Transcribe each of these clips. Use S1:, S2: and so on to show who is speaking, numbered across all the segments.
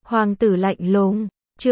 S1: Hoàng tử lạnh lùng.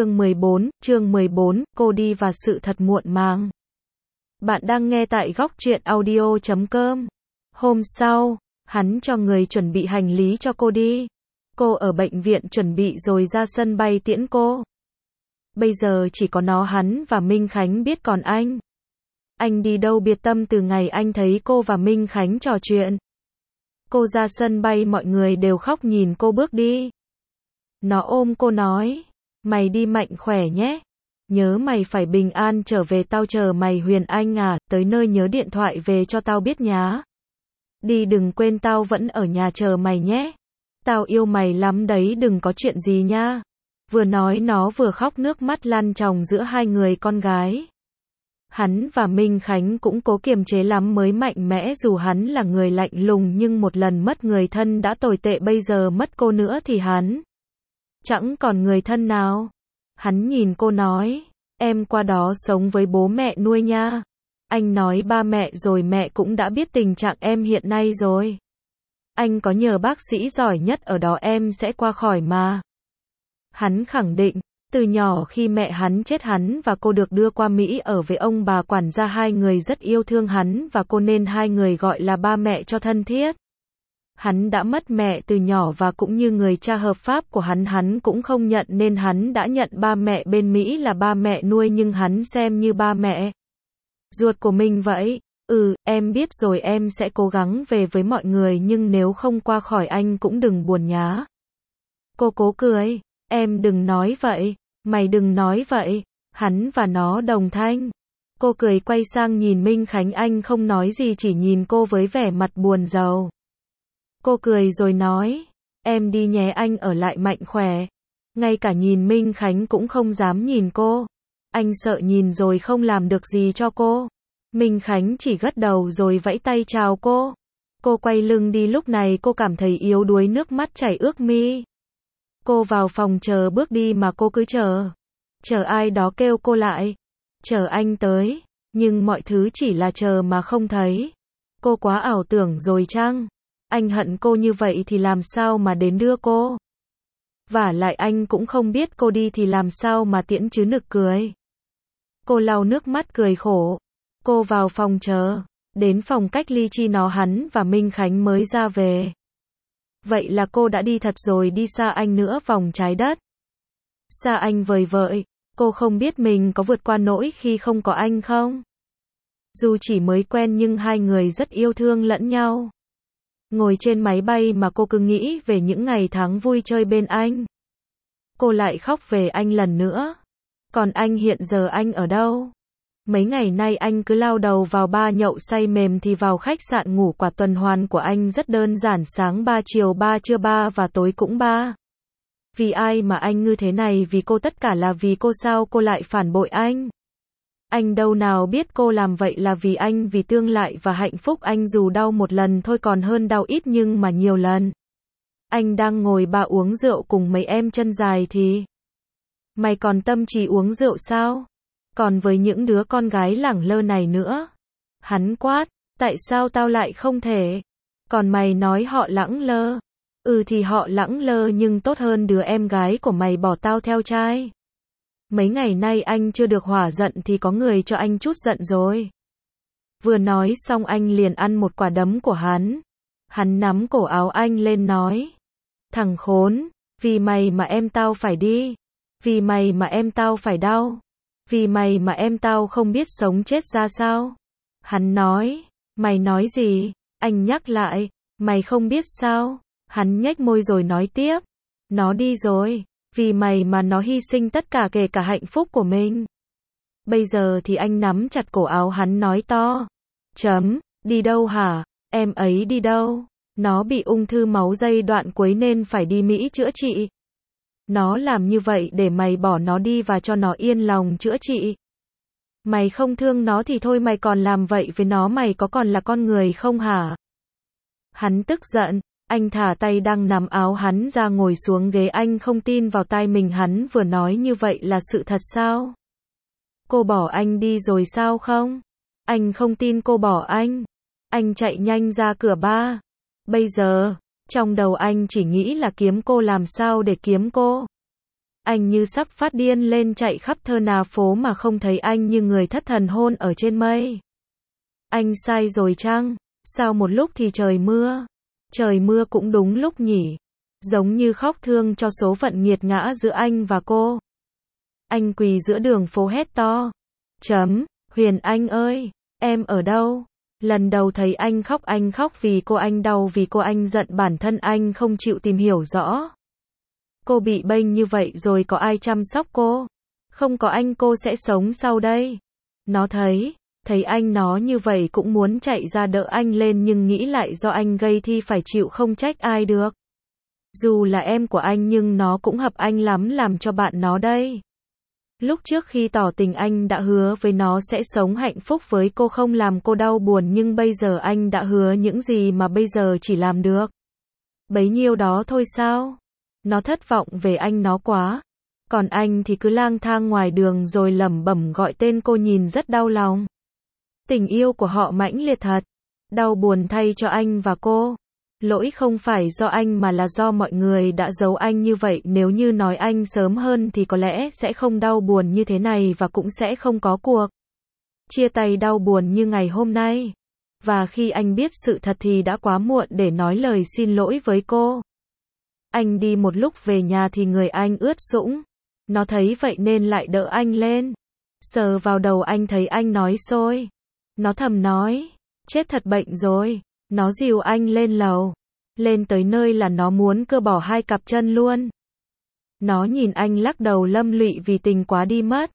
S1: Chương 14, cô đi và sự thật muộn màng. Bạn đang nghe tại góc truyện audio.com. Hôm sau, hắn cho người chuẩn bị hành lý cho cô đi. Cô ở bệnh viện chuẩn bị rồi ra sân bay tiễn cô. Bây giờ chỉ có hắn và Minh Khánh biết, còn anh. Anh đi đâu biệt tâm từ ngày anh thấy cô và Minh Khánh trò chuyện. Cô ra sân bay mọi người đều khóc nhìn cô bước đi. Nó ôm cô nói, mày đi mạnh khỏe nhé. Nhớ mày phải bình an trở về, tao chờ mày Huyền Anh à, tới nơi nhớ điện thoại về cho tao biết nhá. Đi đừng quên tao vẫn ở nhà chờ mày nhé. Tao yêu mày lắm đấy, đừng có chuyện gì nha. Vừa nói nó vừa khóc, nước mắt lăn tròng giữa hai người con gái. Hắn và Minh Khánh cũng cố kiềm chế lắm mới mạnh mẽ, dù hắn là người lạnh lùng nhưng một lần mất người thân đã tồi tệ, bây giờ mất cô nữa thì hắn chẳng còn người thân nào. Hắn nhìn cô nói, em qua đó sống với bố mẹ nuôi nha. Anh nói ba mẹ rồi, mẹ cũng đã biết tình trạng em hiện nay rồi. Anh có nhờ bác sĩ giỏi nhất ở đó em sẽ qua khỏi mà. Hắn khẳng định, từ nhỏ khi mẹ hắn chết, hắn và cô được đưa qua Mỹ ở với ông bà quản gia, hai người rất yêu thương hắn và cô nên hai người gọi là ba mẹ cho thân thiết. Hắn đã mất mẹ từ nhỏ và cũng như người cha hợp pháp của hắn cũng không nhận, nên hắn đã nhận ba mẹ bên Mỹ là ba mẹ nuôi, nhưng hắn xem như ba mẹ ruột của mình vậy. Em biết rồi, em sẽ cố gắng về với mọi người, nhưng nếu không qua khỏi anh cũng đừng buồn nhá. Cô cố cười, em đừng nói vậy, mày đừng nói vậy. Hắn và nó đồng thanh. Cô cười quay sang nhìn Minh Khánh, anh không nói gì, chỉ nhìn cô với vẻ mặt buồn rầu. Cô cười rồi nói, em đi nhé, anh ở lại mạnh khỏe. Ngay cả nhìn Minh Khánh cũng không dám nhìn cô. Anh sợ nhìn rồi không làm được gì cho cô. Minh Khánh chỉ gật đầu rồi vẫy tay chào cô. Cô quay lưng đi, lúc này cô cảm thấy yếu đuối, nước mắt chảy ướt mi. Cô vào phòng chờ, bước đi mà cô cứ chờ ai đó kêu cô lại. Chờ anh tới, nhưng mọi thứ chỉ là chờ mà không thấy. Cô quá ảo tưởng rồi chăng? Anh hận cô như vậy thì làm sao mà đến đưa cô? Vả lại anh cũng không biết cô đi thì làm sao mà tiễn chứ, nực cười. Cô lau nước mắt cười khổ. Cô vào phòng chờ. Đến phòng cách ly chi hắn và Minh Khánh mới ra về. Vậy là cô đã đi thật rồi, đi xa anh nữa vòng trái đất. Xa anh vời vợi. Cô không biết mình có vượt qua nỗi khi không có anh không? Dù chỉ mới quen nhưng hai người rất yêu thương lẫn nhau. Ngồi trên máy bay mà cô cứ nghĩ về những ngày tháng vui chơi bên anh. Cô lại khóc về anh lần nữa. Còn anh hiện giờ anh ở đâu? Mấy ngày nay anh cứ lao đầu vào bar nhậu say mềm thì vào khách sạn ngủ, quả tuần hoàn của anh rất đơn giản, sáng 3, chiều 3, trưa 3 và tối cũng 3. Vì ai mà anh như thế này? Vì cô, tất cả là vì cô. Sao cô lại phản bội anh? Anh đâu nào biết cô làm vậy là vì anh, vì tương lai và hạnh phúc anh, dù đau một lần thôi còn hơn đau ít nhưng mà nhiều lần. Anh đang ngồi bar uống rượu cùng mấy em chân dài thì mày còn tâm trí uống rượu sao? Còn với những đứa con gái lẳng lơ này nữa. Hắn quát, tại sao tao lại không thể? Còn mày nói họ lẳng lơ. Thì họ lẳng lơ nhưng tốt hơn đứa em gái của mày bỏ tao theo trai. Mấy ngày nay anh chưa được hỏa giận thì có người cho anh chút giận rồi. Vừa nói xong anh liền ăn một quả đấm của hắn. Hắn nắm cổ áo anh lên nói, thằng khốn, vì mày mà em tao phải đi. Vì mày mà em tao phải đau. Vì mày mà em tao không biết sống chết ra sao. Hắn nói, mày nói gì? Anh nhắc lại, mày không biết sao? Hắn nhếch môi rồi nói tiếp, nó đi rồi. Vì mày mà nó hy sinh tất cả, kể cả hạnh phúc của mình. Bây giờ thì anh nắm chặt cổ áo hắn nói to. Đi đâu hả? Em ấy đi đâu? Nó bị ung thư máu giai đoạn cuối nên phải đi Mỹ chữa trị. Nó làm như vậy để mày bỏ nó đi và cho nó yên lòng chữa trị. Mày không thương nó thì thôi, mày còn làm vậy với nó, mày có còn là con người không hả? Hắn tức giận. Anh thả tay đang nắm áo hắn ra, ngồi xuống ghế. Anh không tin vào tai mình, hắn vừa nói như vậy là sự thật sao? Cô bỏ anh đi rồi sao không? Anh không tin cô bỏ anh. Anh chạy nhanh ra cửa bar. Bây giờ, trong đầu anh chỉ nghĩ là kiếm cô, làm sao để kiếm cô. Anh như sắp phát điên lên chạy khắp thơ nà phố mà không thấy anh như người thất thần hôn ở trên mây. Anh sai rồi chăng? Sao một lúc thì trời mưa? Trời mưa cũng đúng lúc nhỉ. Giống như khóc thương cho số phận nghiệt ngã giữa anh và cô. Anh quỳ giữa đường phố hét to. Huyền Anh ơi, em ở đâu? Lần đầu thấy anh khóc vì cô, anh đau vì cô, anh giận bản thân anh không chịu tìm hiểu rõ. Cô bị bênh như vậy rồi có ai chăm sóc cô? Không có anh cô sẽ sống sau đây. Nó thấy anh nó như vậy cũng muốn chạy ra đỡ anh lên nhưng nghĩ lại do anh gây thì phải chịu không trách ai được. Dù là em của anh nhưng nó cũng hợp anh lắm làm cho bạn nó đây. Lúc trước khi tỏ tình anh đã hứa với nó sẽ sống hạnh phúc với cô không làm cô đau buồn nhưng bây giờ anh đã hứa những gì mà bây giờ chỉ làm được bấy nhiêu đó thôi sao? Nó thất vọng về anh nó quá. Còn anh thì cứ lang thang ngoài đường rồi lẩm bẩm gọi tên cô nhìn rất đau lòng. Tình yêu của họ mãnh liệt thật. Đau buồn thay cho anh và cô. Lỗi không phải do anh mà là do mọi người đã giấu anh như vậy. Nếu như nói anh sớm hơn thì có lẽ sẽ không đau buồn như thế này và cũng sẽ không có cuộc chia tay đau buồn như ngày hôm nay. Và khi anh biết sự thật thì đã quá muộn để nói lời xin lỗi với cô. Anh đi một lúc về nhà thì người anh ướt sũng. Nó thấy vậy nên lại đỡ anh lên. Sờ vào đầu anh thấy anh nói xôi. Nó thầm nói, chết thật bệnh rồi. Nó dìu anh lên lầu. Lên tới nơi là nó muốn cưa bỏ hai cặp chân luôn. Nó nhìn anh lắc đầu lâm lụy vì tình quá đi mất.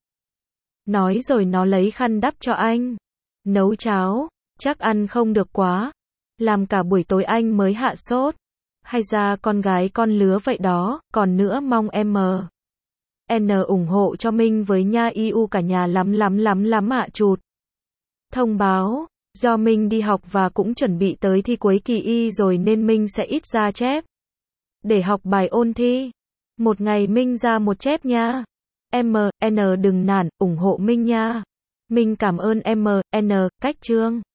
S1: Nói rồi nó lấy khăn đắp cho anh. Nấu cháo, chắc ăn không được quá. Làm cả buổi tối anh mới hạ sốt. Hay ra con gái con lứa vậy đó, còn nữa mong em N ủng hộ cho Minh với nha yêu cả nhà lắm ạ chụt. Thông báo, do Minh đi học và cũng chuẩn bị tới thi cuối kỳ y rồi nên Minh sẽ ít ra chép. Để học bài ôn thi. Một ngày Minh ra một chép nha. N đừng nản, ủng hộ Minh nha. Minh cảm ơn N, cách chương.